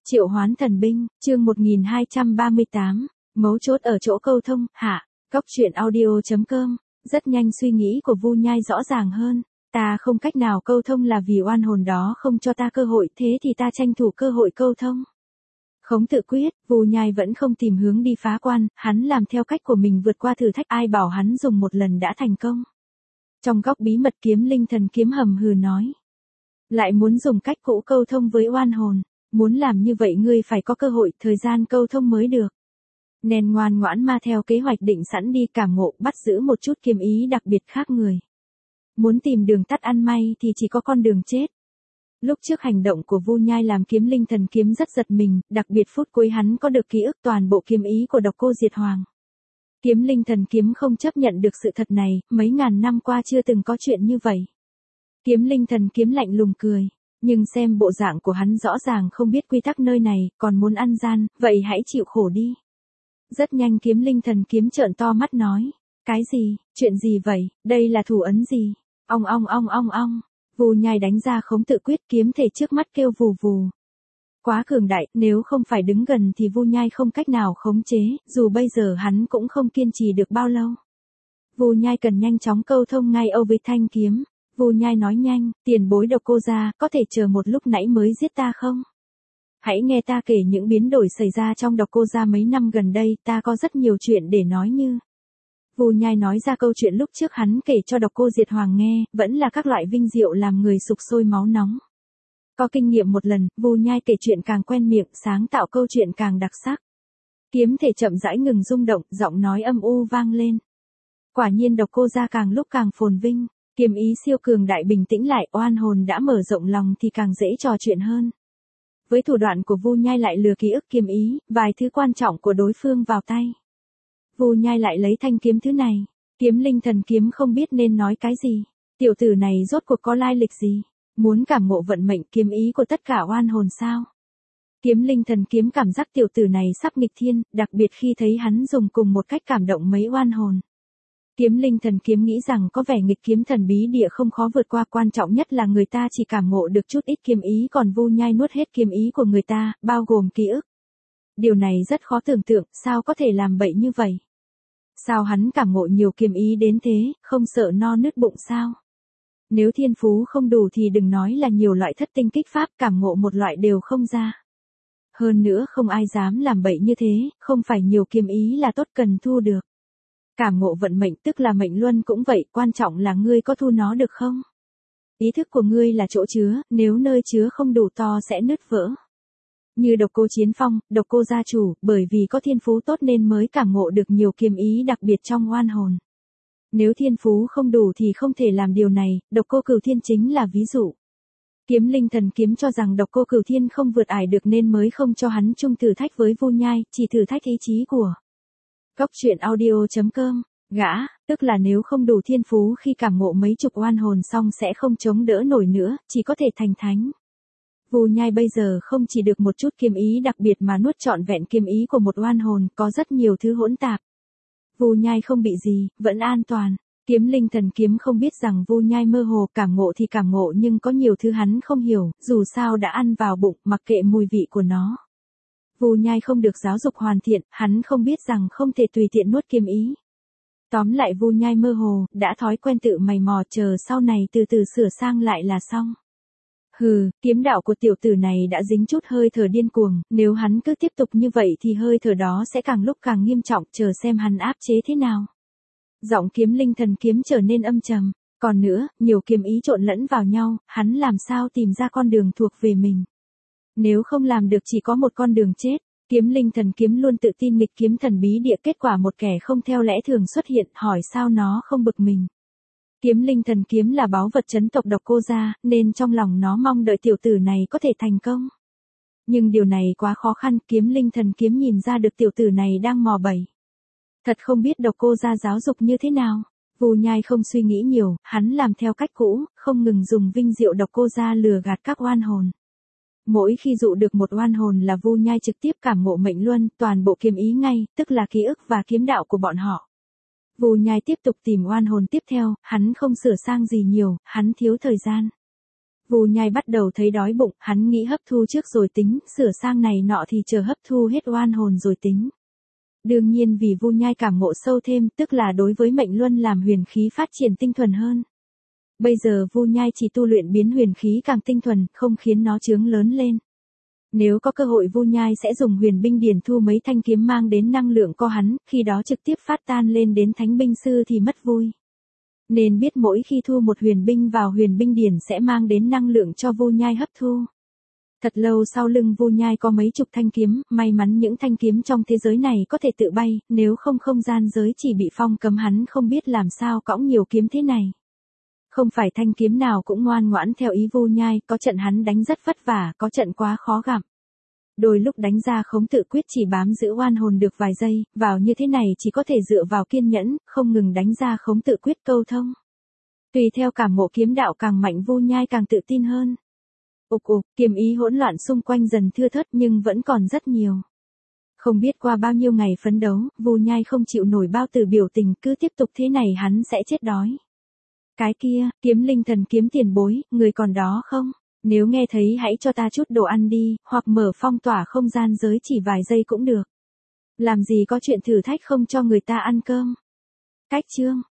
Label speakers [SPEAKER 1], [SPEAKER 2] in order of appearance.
[SPEAKER 1] Triệu hoán thần binh, chương 1238, mấu chốt ở chỗ câu thông, hạ, Cóc truyện audio.com, rất nhanh suy nghĩ của Vu Nhai rõ ràng hơn, ta không cách nào câu thông là vì oan hồn đó không cho ta cơ hội, thế thì ta tranh thủ cơ hội câu thông. Khống tự quyết, Vu Nhai vẫn không tìm hướng đi phá quan, hắn làm theo cách của mình vượt qua thử thách, ai bảo hắn dùng một lần đã thành công. Trong góc bí mật Kiếm Linh thần kiếm hầm hừ nói, lại muốn dùng cách cũ câu thông với oan hồn. Muốn làm như vậy ngươi phải có cơ hội, thời gian câu thông mới được. Nên ngoan ngoãn ma theo kế hoạch định sẵn đi cảm ngộ, bắt giữ một chút kiếm ý đặc biệt khác người. Muốn tìm đường tắt ăn may thì chỉ có con đường chết. Lúc trước hành động của Vu Nhai làm Kiếm Linh thần kiếm rất giật mình, đặc biệt phút cuối hắn có được ký ức toàn bộ kiếm ý của Độc Cô Diệt Hoàng. Kiếm Linh thần kiếm không chấp nhận được sự thật này, mấy ngàn năm qua chưa từng có chuyện như vậy. Kiếm Linh thần kiếm lạnh lùng cười. Nhưng xem bộ dạng của hắn rõ ràng không biết quy tắc nơi này, còn muốn ăn gian, vậy hãy chịu khổ đi. Rất nhanh Kiếm Linh thần kiếm trợn to mắt nói, cái gì, chuyện gì vậy, đây là thủ ấn gì? Ong ong ong ong ong, Vu Nhai đánh ra khống tự quyết, kiếm thể trước mắt kêu vù vù. Quá cường đại, nếu không phải đứng gần thì Vu Nhai không cách nào khống chế, dù bây giờ hắn cũng không kiên trì được bao lâu. Vu Nhai cần nhanh chóng câu thông ngay Âu với thanh kiếm. Vu Nhai nói nhanh, tiền bối Độc Cô gia, có thể chờ một lúc nãy mới giết ta không? Hãy nghe ta kể những biến đổi xảy ra trong Độc Cô gia mấy năm gần đây, ta có rất nhiều chuyện để nói như. Vu Nhai nói ra câu chuyện lúc trước hắn kể cho Độc Cô Diệt Hoàng nghe, vẫn là các loại vinh diệu làm người sục sôi máu nóng. Có kinh nghiệm một lần, Vu Nhai kể chuyện càng quen miệng, sáng tạo câu chuyện càng đặc sắc. Kiếm thể chậm rãi ngừng rung động, giọng nói âm u vang lên. Quả nhiên Độc Cô gia càng lúc càng phồn vinh. Kiếm ý siêu cường đại bình tĩnh lại, oan hồn đã mở rộng lòng thì càng dễ trò chuyện hơn. Với thủ đoạn của Vu Nhai lại lừa ký ức kiếm ý, vài thứ quan trọng của đối phương vào tay. Vu Nhai lại lấy thanh kiếm thứ này. Kiếm Linh thần kiếm không biết nên nói cái gì. Tiểu tử này rốt cuộc có lai lịch gì? Muốn cảm ngộ vận mệnh kiếm ý của tất cả oan hồn sao? Kiếm Linh thần kiếm cảm giác tiểu tử này sắp nghịch thiên, đặc biệt khi thấy hắn dùng cùng một cách cảm động mấy oan hồn. Kiếm Linh thần kiếm nghĩ rằng có vẻ nghịch kiếm thần bí địa không khó vượt qua, quan trọng nhất là người ta chỉ cảm ngộ được chút ít kiếm ý, còn Vu Nhai nuốt hết kiếm ý của người ta, bao gồm ký ức. Điều này rất khó tưởng tượng, sao có thể làm bậy như vậy? Sao hắn cảm ngộ nhiều kiếm ý đến thế, không sợ no nứt bụng sao? Nếu thiên phú không đủ thì đừng nói là nhiều loại thất tinh kích pháp, cảm ngộ một loại đều không ra. Hơn nữa không ai dám làm bậy như thế, không phải nhiều kiếm ý là tốt cần thu được. Cảm ngộ vận mệnh tức là mệnh luân cũng vậy, quan trọng là ngươi có thu nó được không? Ý thức của ngươi là chỗ chứa, nếu nơi chứa không đủ to sẽ nứt vỡ. Như Độc Cô Chiến Phong, Độc Cô gia chủ, bởi vì có thiên phú tốt nên mới cảm ngộ được nhiều kiếm ý đặc biệt trong oan hồn. Nếu thiên phú không đủ thì không thể làm điều này, Độc Cô Cửu Thiên chính là ví dụ. Kiếm Linh thần kiếm cho rằng Độc Cô Cửu Thiên không vượt ải được nên mới không cho hắn chung thử thách với Vu Nhai, chỉ thử thách ý chí của Cóc truyện audio.com, gã, tức là nếu không đủ thiên phú khi cảm ngộ mấy chục oan hồn xong sẽ không chống đỡ nổi nữa, chỉ có thể thành thánh. Vu Nhai bây giờ không chỉ được một chút kiếm ý đặc biệt mà nuốt trọn vẹn kiếm ý của một oan hồn, có rất nhiều thứ hỗn tạp. Vu Nhai không bị gì, vẫn an toàn. Kiếm Linh thần kiếm không biết rằng Vu Nhai mơ hồ, cảm ngộ thì cảm ngộ nhưng có nhiều thứ hắn không hiểu, dù sao đã ăn vào bụng, mặc kệ mùi vị của nó. Vu Nhai không được giáo dục hoàn thiện, hắn không biết rằng không thể tùy tiện nuốt kiếm ý. Tóm lại Vu Nhai mơ hồ, đã thói quen tự mày mò, chờ sau này từ từ sửa sang lại là xong. Hừ, kiếm đạo của tiểu tử này đã dính chút hơi thở điên cuồng, nếu hắn cứ tiếp tục như vậy thì hơi thở đó sẽ càng lúc càng nghiêm trọng, chờ xem hắn áp chế thế nào. Giọng Kiếm Linh thần kiếm trở nên âm trầm, còn nữa, nhiều kiếm ý trộn lẫn vào nhau, hắn làm sao tìm ra con đường thuộc về mình. Nếu không làm được chỉ có một con đường chết. Kiếm Linh thần kiếm luôn tự tin nghịch kiếm thần bí địa, kết quả một kẻ không theo lẽ thường xuất hiện, hỏi sao nó không bực mình. Kiếm Linh thần kiếm là báu vật chấn tộc Độc Cô gia, nên trong lòng nó mong đợi tiểu tử này có thể thành công. Nhưng điều này quá khó khăn, Kiếm Linh thần kiếm nhìn ra được tiểu tử này đang mò bẫy. Thật không biết Độc Cô gia giáo dục như thế nào. Vu Nhai không suy nghĩ nhiều, hắn làm theo cách cũ, không ngừng dùng vinh diệu Độc Cô gia lừa gạt các oan hồn. Mỗi khi dụ được một oan hồn là Vu Nhai trực tiếp cảm ngộ mệnh luân, toàn bộ kiếm ý ngay, tức là ký ức và kiếm đạo của bọn họ. Vu Nhai tiếp tục tìm oan hồn tiếp theo, hắn không sửa sang gì nhiều, hắn thiếu thời gian. Vu Nhai bắt đầu thấy đói bụng, hắn nghĩ hấp thu trước rồi tính, sửa sang này nọ thì chờ hấp thu hết oan hồn rồi tính. Đương nhiên vì Vu Nhai cảm ngộ sâu thêm, tức là đối với mệnh luân làm huyền khí phát triển tinh thuần hơn. Bây giờ Vu Nhai chỉ tu luyện biến huyền khí càng tinh thuần, không khiến nó chướng lớn lên. Nếu có cơ hội Vu Nhai sẽ dùng huyền binh điển thu mấy thanh kiếm mang đến năng lượng co hắn, khi đó trực tiếp phát tan lên đến thánh binh sư thì mất vui. Nên biết mỗi khi thu một huyền binh vào huyền binh điển sẽ mang đến năng lượng cho Vu Nhai hấp thu. Thật lâu sau lưng Vu Nhai có mấy chục thanh kiếm, may mắn những thanh kiếm trong thế giới này có thể tự bay, nếu không không gian giới chỉ bị phong cấm hắn không biết làm sao cõng nhiều kiếm thế này. Không phải thanh kiếm nào cũng ngoan ngoãn theo ý Vu Nhai, có trận hắn đánh rất vất vả, có trận quá khó gặm. Đôi lúc đánh ra khống tự quyết chỉ bám giữ oan hồn được vài giây, vào như thế này chỉ có thể dựa vào kiên nhẫn, không ngừng đánh ra khống tự quyết câu thông. Tùy theo cảm ngộ kiếm đạo càng mạnh Vu Nhai càng tự tin hơn. Kiếm ý hỗn loạn xung quanh dần thưa thớt nhưng vẫn còn rất nhiều. Không biết qua bao nhiêu ngày phấn đấu, Vu Nhai không chịu nổi bao từ biểu tình, cứ tiếp tục thế này hắn sẽ chết đói. Cái kia, Kiếm Linh Thần Kiếm tiền bối, người còn đó không? Nếu nghe thấy hãy cho ta chút đồ ăn đi, hoặc mở phong tỏa không gian giới chỉ vài giây cũng được. Làm gì có chuyện thử thách không cho người ta ăn cơm. Cách chương